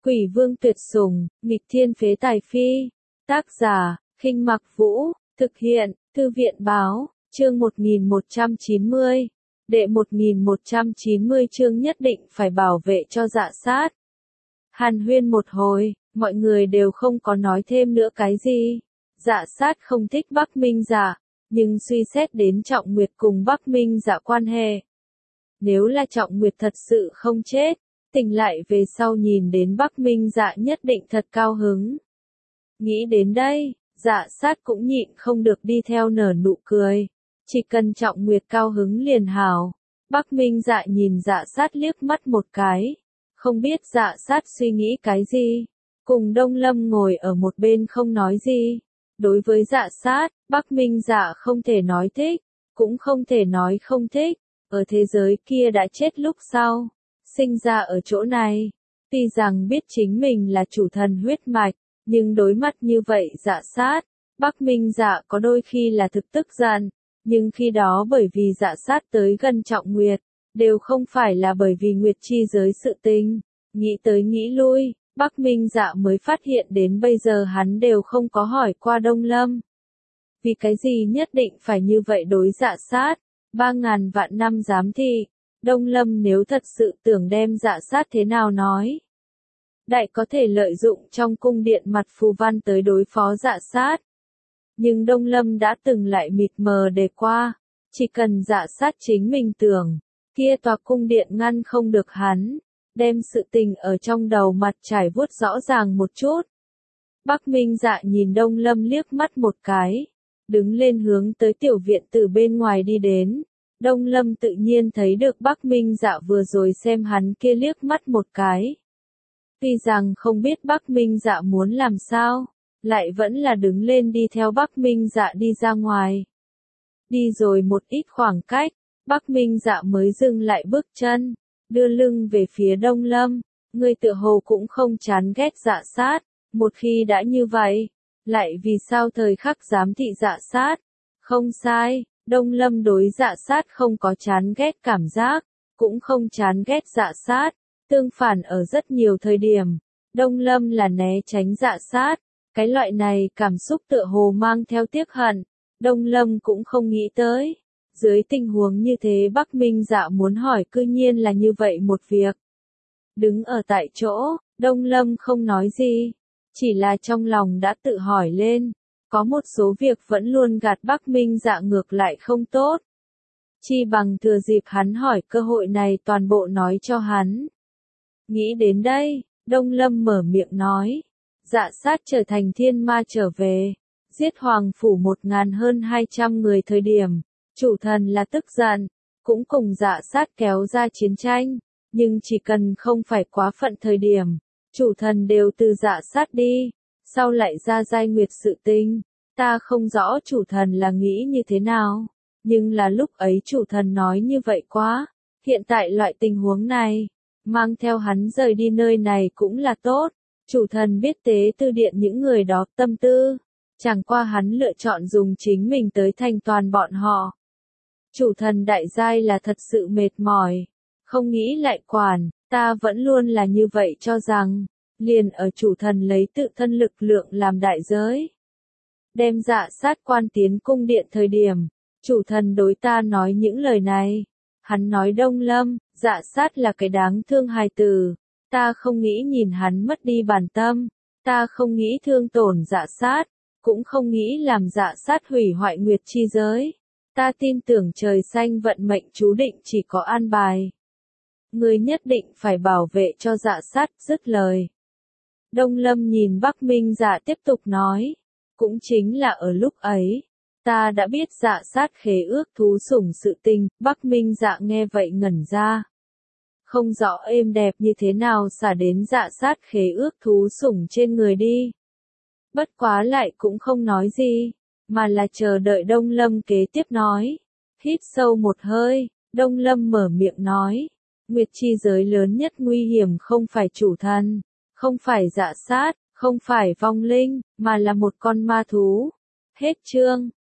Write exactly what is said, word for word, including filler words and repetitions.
Quỷ vương tuyệt sủng, nghịch thiên phế tài phi. Tác giả, Khinh Mặc Vũ, thực hiện, Thư viện báo, chương một nghìn một trăm chín mươi. Đệ một nghìn một trăm chín mươi chương nhất định phải bảo vệ cho Dạ Sát. Hàn huyên một hồi, mọi người đều không có nói thêm nữa cái gì. Dạ Sát không thích Bắc Minh Dạ, nhưng suy xét đến Trọng Nguyệt cùng Bắc Minh Dạ quan hệ. Nếu là Trọng Nguyệt thật sự không chết, tỉnh lại về sau nhìn đến Bắc Minh Dạ nhất định thật cao hứng. Nghĩ đến đây, Dạ Sát cũng nhịn không được đi theo nở nụ cười. Chỉ cần Trọng Nguyệt cao hứng liền hảo. Bắc Minh Dạ nhìn Dạ Sát liếc mắt một cái. Không biết Dạ Sát suy nghĩ cái gì. Cùng Đông Lâm ngồi ở một bên không nói gì. Đối với Dạ Sát, Bắc Minh Dạ không thể nói thích, cũng không thể nói không thích. Ở thế giới kia đã chết lúc sau, sinh ra ở chỗ này. Tuy rằng biết chính mình là chủ thần huyết mạch, nhưng đối mặt như vậy Dạ Sát, Bắc Minh Dạ có đôi khi là thực tức giận, nhưng khi đó bởi vì Dạ Sát tới gần Trọng Nguyệt, đều không phải là bởi vì Nguyệt chi giới sự tình. Nghĩ tới nghĩ lui, Bắc Minh Dạ mới phát hiện đến bây giờ hắn đều không có hỏi qua Đông Lâm. Vì cái gì nhất định phải như vậy đối Dạ Sát, ba ngàn vạn năm giám thị, Đông Lâm nếu thật sự tưởng đem Dạ Sát thế nào nói. Đại có thể lợi dụng trong cung điện mặt phù văn tới đối phó Dạ Sát. Nhưng Đông Lâm đã từng lại mịt mờ đề qua, chỉ cần Dạ Sát chính mình tưởng, kia tòa cung điện ngăn không được hắn, đem sự tình ở trong đầu mặt trải vuốt rõ ràng một chút. Bắc Minh Dạ nhìn Đông Lâm liếc mắt một cái, đứng lên hướng tới tiểu viện từ bên ngoài đi đến. Đông Lâm tự nhiên thấy được Bắc Minh Dạ vừa rồi xem hắn kia liếc mắt một cái. Tuy rằng không biết Bắc Minh Dạ muốn làm sao, lại vẫn là đứng lên đi theo Bắc Minh Dạ đi ra ngoài. Đi rồi một ít khoảng cách, Bắc Minh Dạ mới dừng lại bước chân, đưa lưng về phía Đông Lâm. Người tựa hồ cũng không chán ghét Dạ Sát, một khi đã như vậy, lại vì sao thời khắc giám thị Dạ Sát? Không sai, Đông Lâm đối Dạ Sát không có chán ghét cảm giác, cũng không chán ghét Dạ Sát. Tương phản ở rất nhiều thời điểm, Đông Lâm là né tránh Dạ Sát. Cái loại này cảm xúc tựa hồ mang theo tiếc hận, Đông Lâm cũng không nghĩ tới. Dưới tình huống như thế Bắc Minh Dạ muốn hỏi cư nhiên là như vậy một việc. Đứng ở tại chỗ, Đông Lâm không nói gì, chỉ là trong lòng đã tự hỏi lên. Có một số việc vẫn luôn gạt Bắc Minh Dạ ngược lại không tốt. Chi bằng thừa dịp hắn hỏi cơ hội này toàn bộ nói cho hắn. Nghĩ đến đây, Đông Lâm mở miệng nói. Dạ Sát trở thành thiên ma trở về, giết hoàng phủ một ngàn hơn hai trăm người thời điểm, chủ thần là tức giận, cũng cùng Dạ Sát kéo ra chiến tranh, nhưng chỉ cần không phải quá phận thời điểm, chủ thần đều từ Dạ Sát đi, sau lại ra giai nguyệt sự tình, ta không rõ chủ thần là nghĩ như thế nào, nhưng là lúc ấy chủ thần nói như vậy quá, hiện tại loại tình huống này, mang theo hắn rời đi nơi này cũng là tốt. Chủ thần biết tế tư điện những người đó tâm tư, chẳng qua hắn lựa chọn dùng chính mình tới thành toàn bọn họ. Chủ thần đại giai là thật sự mệt mỏi, không nghĩ lại quản, ta vẫn luôn là như vậy cho rằng, liền ở chủ thần lấy tự thân lực lượng làm đại giới. Đem Dạ Sát quan tiến cung điện thời điểm, chủ thần đối ta nói những lời này, hắn nói Đông Lâm, Dạ Sát là cái đáng thương hài tử. Ta không nghĩ nhìn hắn mất đi bản tâm, ta không nghĩ thương tổn Dạ Sát, cũng không nghĩ làm Dạ Sát hủy hoại nguyệt chi giới. Ta tin tưởng trời xanh vận mệnh chú định chỉ có an bài. Ngươi nhất định phải bảo vệ cho Dạ Sát, dứt lời. Đông Lâm nhìn Bắc Minh Dạ tiếp tục nói, cũng chính là ở lúc ấy, ta đã biết Dạ Sát khế ước thú sủng sự tình. Bắc Minh Dạ nghe vậy ngẩn ra. Không rõ êm đẹp như thế nào xả đến Dạ Sát khế ước thú sủng trên người đi. Bất quá lại cũng không nói gì, mà là chờ đợi Đông Lâm kế tiếp nói. Hít sâu một hơi, Đông Lâm mở miệng nói. Nguyệt chi giới lớn nhất nguy hiểm không phải chủ thần, không phải Dạ Sát, không phải vong linh, mà là một con ma thú. Hết chương.